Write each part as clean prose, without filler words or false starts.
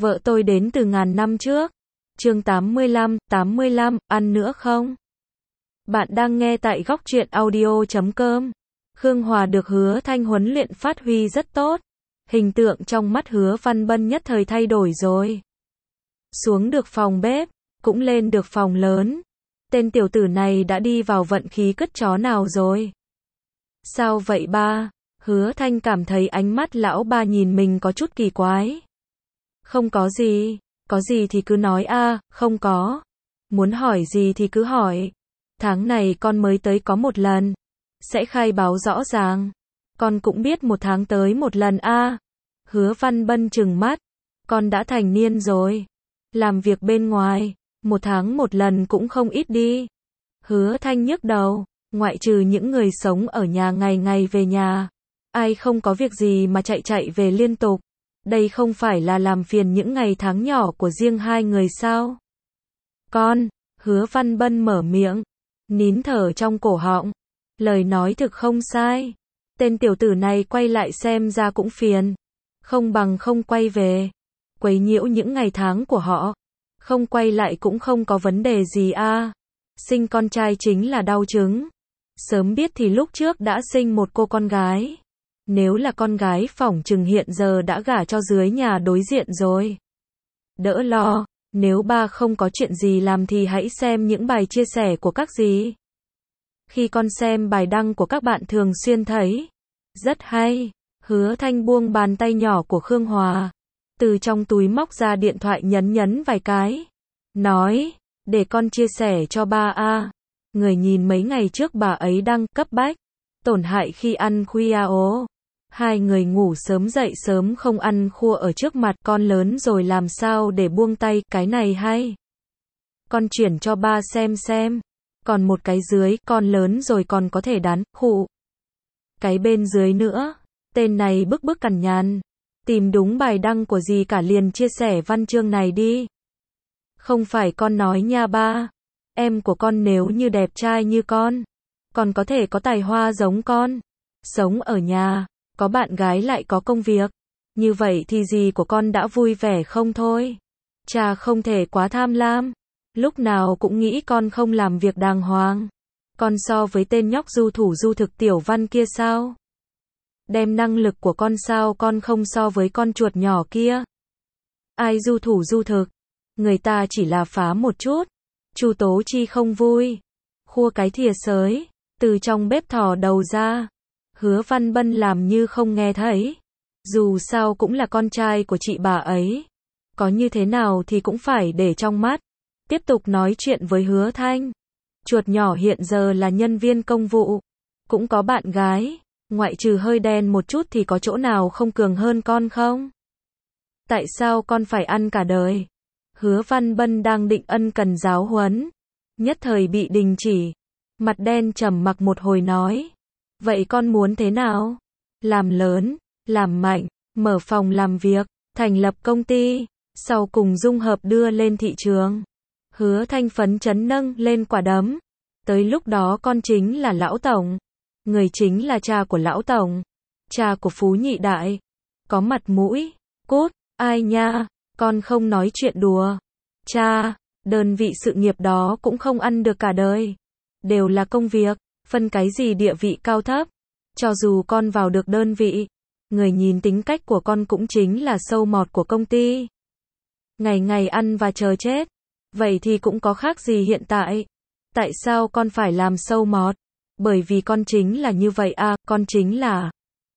Vợ tôi đến từ ngàn năm trước. Chương 85, ăn nữa không? Bạn đang nghe tại góc truyện audio.com. Khương Hòa được Hứa Thanh huấn luyện phát huy rất tốt. Hình tượng trong mắt Hứa Văn Bân nhất thời thay đổi rồi. Xuống được phòng bếp, cũng lên được phòng lớn. Tên tiểu tử này đã đi vào vận khí cứt chó nào rồi? Sao vậy ba? Hứa Thanh cảm thấy ánh mắt lão ba nhìn mình có chút kỳ quái. Không có gì thì cứ nói a, không có. Muốn hỏi gì thì cứ hỏi. Tháng này con mới tới có một lần. Sẽ khai báo rõ ràng. Con cũng biết một tháng tới một lần a. Hứa Văn Bân trừng mắt. Con đã thành niên rồi. Làm việc bên ngoài, một tháng một lần cũng không ít đi. Hứa Thanh nhức đầu. Ngoại trừ những người sống ở nhà ngày ngày về nhà. Ai không có việc gì mà chạy về liên tục. Đây không phải là làm phiền những ngày tháng nhỏ của riêng hai người sao? Con, Hứa Văn Bân mở miệng, nín thở trong cổ họng. Lời nói thực không sai. Tên tiểu tử này quay lại xem ra cũng phiền. Không bằng không quay về. Quấy nhiễu những ngày tháng của họ. Không quay lại cũng không có vấn đề gì a. Sinh con trai chính là đau chứng. Sớm biết thì lúc trước đã sinh một cô con gái. Nếu là con gái phỏng chừng hiện giờ đã gả cho dưới nhà đối diện rồi. Đỡ lo, nếu ba không có chuyện gì làm thì hãy xem những bài chia sẻ của các dì. Khi con xem bài đăng của các bạn thường xuyên thấy. Rất hay. Hứa Thanh buông bàn tay nhỏ của Khương Hòa. Từ trong túi móc ra điện thoại nhấn vài cái. Nói, để con chia sẻ cho ba a. Người nhìn mấy ngày trước bà ấy đăng cấp bách. Tổn hại khi ăn khuya ố. Hai người ngủ sớm dậy sớm không ăn khua ở trước mặt con lớn rồi làm sao để buông tay, cái này hay. Con chuyển cho ba xem. Còn một cái dưới, con lớn rồi còn có thể đắn, khụ. Cái bên dưới nữa, tên này bức cằn nhằn. Tìm đúng bài đăng của gì cả liền chia sẻ văn chương này đi. Không phải con nói nha ba. Em của con nếu như đẹp trai như con, còn có thể có tài hoa giống con. Sống ở nhà, có bạn gái lại có công việc. Như vậy thì dì của con đã vui vẻ không thôi. Cha không thể quá tham lam. Lúc nào cũng nghĩ con không làm việc đàng hoàng. Con so với tên nhóc du thủ du thực Tiểu Văn kia sao? Đem năng lực của con sao con không so với con chuột nhỏ kia? Ai du thủ du thực? Người ta chỉ là phá một chút. Chu Tố Chi không vui. Khua cái thìa sới. Từ trong bếp thò đầu ra. Hứa Văn Bân làm như không nghe thấy. Dù sao cũng là con trai của chị bà ấy. Có như thế nào thì cũng phải để trong mắt. Tiếp tục nói chuyện với Hứa Thanh. Chuột nhỏ hiện giờ là nhân viên công vụ. Cũng có bạn gái. Ngoại trừ hơi đen một chút thì có chỗ nào không cường hơn con không? Tại sao con phải ăn cả đời? Hứa Văn Bân đang định ân cần giáo huấn. Nhất thời bị đình chỉ. Mặt đen trầm mặc một hồi nói. Vậy con muốn thế nào? Làm lớn, làm mạnh, mở phòng làm việc, thành lập công ty, sau cùng dung hợp đưa lên thị trường. Hứa Thanh phấn chấn nâng lên quả đấm. Tới lúc đó con chính là lão tổng. Người chính là cha của lão tổng. Cha của Phú Nhị Đại. Có mặt mũi. Cút, ai nha, con không nói chuyện đùa. Cha, đơn vị sự nghiệp đó cũng không ăn được cả đời. Đều là công việc, phân cái gì địa vị cao thấp. Cho dù con vào được đơn vị, người nhìn tính cách của con cũng chính là sâu mọt của công ty. Ngày ngày ăn và chờ chết. Vậy thì cũng có khác gì hiện tại. Tại sao con phải làm sâu mọt? Bởi vì con chính là như vậy à, con chính là.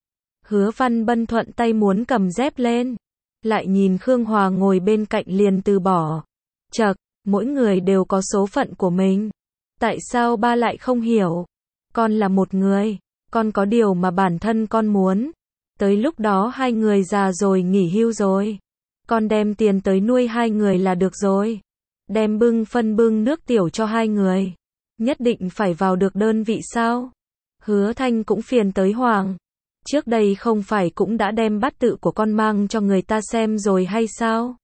Hứa Văn Bân thuận tay muốn cầm dép lên. Lại nhìn Khương Hòa ngồi bên cạnh liền từ bỏ. Chậc, mỗi người đều có số phận của mình. Tại sao ba lại không hiểu? Con là một người, con có điều mà bản thân con muốn. Tới lúc đó hai người già rồi nghỉ hưu rồi. Con đem tiền tới nuôi hai người là được rồi. Đem phân bưng nước tiểu cho hai người. Nhất định phải vào được đơn vị sao? Hứa Thanh cũng phiền tới hoảng. Trước đây không phải cũng đã đem bát tự của con mang cho người ta xem rồi hay sao?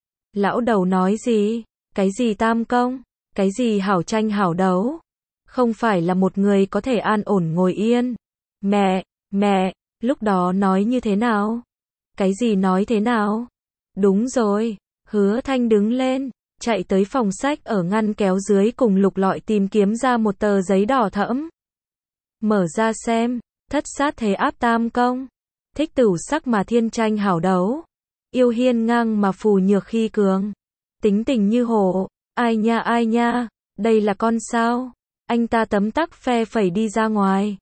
Lão đầu nói gì? Cái gì tam công? Cái gì hảo tranh hảo đấu? Không phải là một người có thể an ổn ngồi yên. Mẹ, lúc đó nói như thế nào? Cái gì nói thế nào? Đúng rồi. Hứa Thanh đứng lên, chạy tới phòng sách ở ngăn kéo dưới cùng lục lọi tìm kiếm ra một tờ giấy đỏ thẫm. Mở ra xem, thất sát thế áp tam công. Thích tửu sắc mà thiên tranh hảo đấu. Yêu hiên ngang mà phù nhược khi cường. Tính tình như hổ. Ai nha, đây là con sao? Anh ta tấm tắc phe phẩy đi ra ngoài.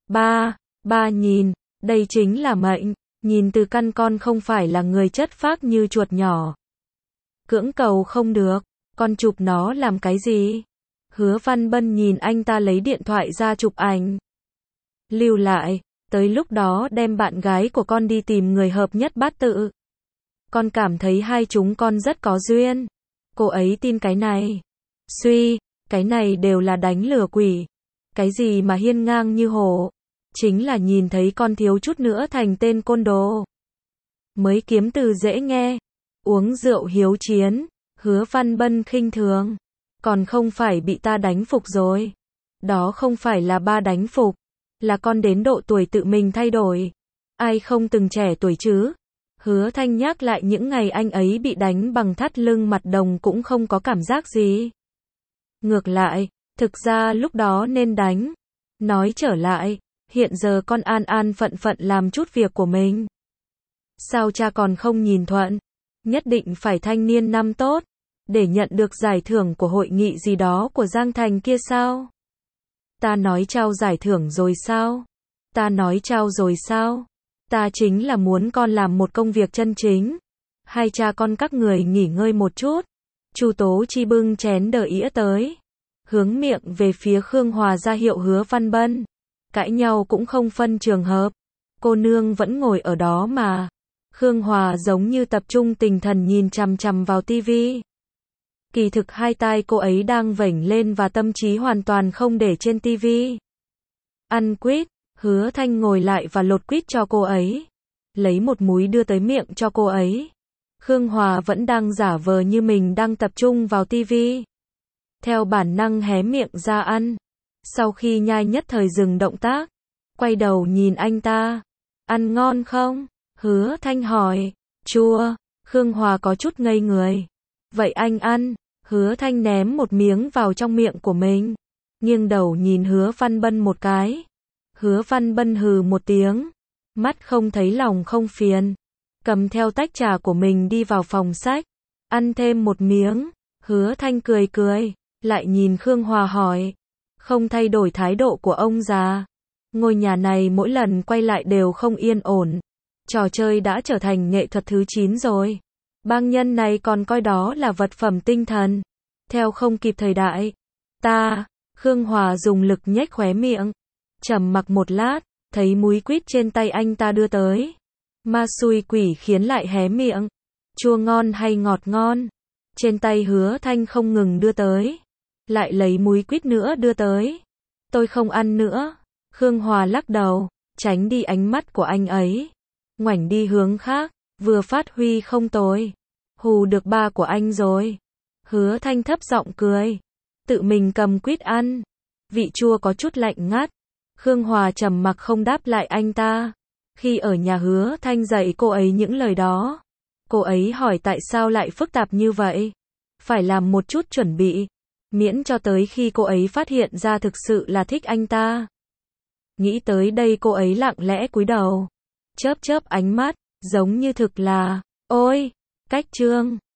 Ba nhìn, đây chính là mệnh. Nhìn từ căn con không phải là người chất phác như chuột nhỏ. Cưỡng cầu không được, con chụp nó làm cái gì? Hứa Văn Bân nhìn anh ta lấy điện thoại ra chụp ảnh. Lưu lại, tới lúc đó đem bạn gái của con đi tìm người hợp nhất bát tự. Con cảm thấy hai chúng con rất có duyên. Cô ấy tin cái này. Suy, cái này đều là đánh lừa quỷ. Cái gì mà hiên ngang như hổ? Chính là nhìn thấy con thiếu chút nữa thành tên côn đồ. Mới kiếm từ dễ nghe. Uống rượu hiếu chiến. Hứa Văn Bân khinh thường. Còn không phải bị ta đánh phục rồi. Đó không phải là ba đánh phục. Là con đến độ tuổi tự mình thay đổi. Ai không từng trẻ tuổi chứ? Hứa Thanh nhắc lại những ngày anh ấy bị đánh bằng thắt lưng mặt đồng cũng không có cảm giác gì. Ngược lại, thực ra lúc đó nên đánh. Nói trở lại, hiện giờ con an an phận phận làm chút việc của mình. Sao cha còn không nhìn thuận? Nhất định phải thanh niên năm tốt, để nhận được giải thưởng của hội nghị gì đó của Giang Thành kia sao? Ta nói trao giải thưởng rồi sao? Ta nói trao rồi sao? Ta chính là muốn con làm một công việc chân chính. Hai cha con các người nghỉ ngơi một chút. Chu Tố Chi bưng chén đờ ĩa tới. Hướng miệng về phía Khương Hòa ra hiệu Hứa Văn Bân. Cãi nhau cũng không phân trường hợp. Cô nương vẫn ngồi ở đó mà. Khương Hòa giống như tập trung tinh thần nhìn chằm chằm vào tivi. Kỳ thực hai tai cô ấy đang vểnh lên và tâm trí hoàn toàn không để trên tivi. Ăn quýt, Hứa Thanh ngồi lại và lột quýt cho cô ấy. Lấy một múi đưa tới miệng cho cô ấy. Khương Hòa vẫn đang giả vờ như mình đang tập trung vào tivi. Theo bản năng hé miệng ra ăn. Sau khi nhai nhất thời dừng động tác. Quay đầu nhìn anh ta. Ăn ngon không? Hứa Thanh hỏi. Chua. Khương Hòa có chút ngây người. Vậy anh ăn. Hứa Thanh ném một miếng vào trong miệng của mình. Nghiêng đầu nhìn Hứa Văn Bân một cái. Hứa Văn Bân hừ một tiếng. Mắt không thấy lòng không phiền. Cầm theo tách trà của mình đi vào phòng sách. Ăn thêm một miếng. Hứa Thanh cười cười. Lại nhìn Khương Hòa hỏi. Không thay đổi thái độ của ông già. Ngôi nhà này mỗi lần quay lại đều không yên ổn. Trò chơi đã trở thành nghệ thuật thứ 9 rồi. Bang nhân này còn coi đó là vật phẩm tinh thần. Theo không kịp thời đại. Khương Hòa dùng lực nhếch khóe miệng. Trầm mặc một lát, thấy múi quýt trên tay anh ta đưa tới. Ma xui quỷ khiến lại hé miệng. Chua ngon hay ngọt ngon? Trên tay Hứa Thanh không ngừng đưa tới. Lại lấy múi quýt nữa đưa tới. Tôi không ăn nữa. Khương Hòa lắc đầu, tránh đi ánh mắt của anh ấy. Ngoảnh đi hướng khác, vừa phát huy không tồi. Hù được ba của anh rồi. Hứa Thanh thấp giọng cười. Tự mình cầm quýt ăn. Vị chua có chút lạnh ngắt. Khương Hòa trầm mặc không đáp lại anh ta. Khi ở nhà Hứa Thanh dạy cô ấy những lời đó. Cô ấy hỏi tại sao lại phức tạp như vậy. Phải làm một chút chuẩn bị. Miễn cho tới khi cô ấy phát hiện ra thực sự là thích anh ta. Nghĩ tới đây cô ấy lặng lẽ cúi đầu. Chớp chớp ánh mắt, giống như thực là, ôi, cách chương.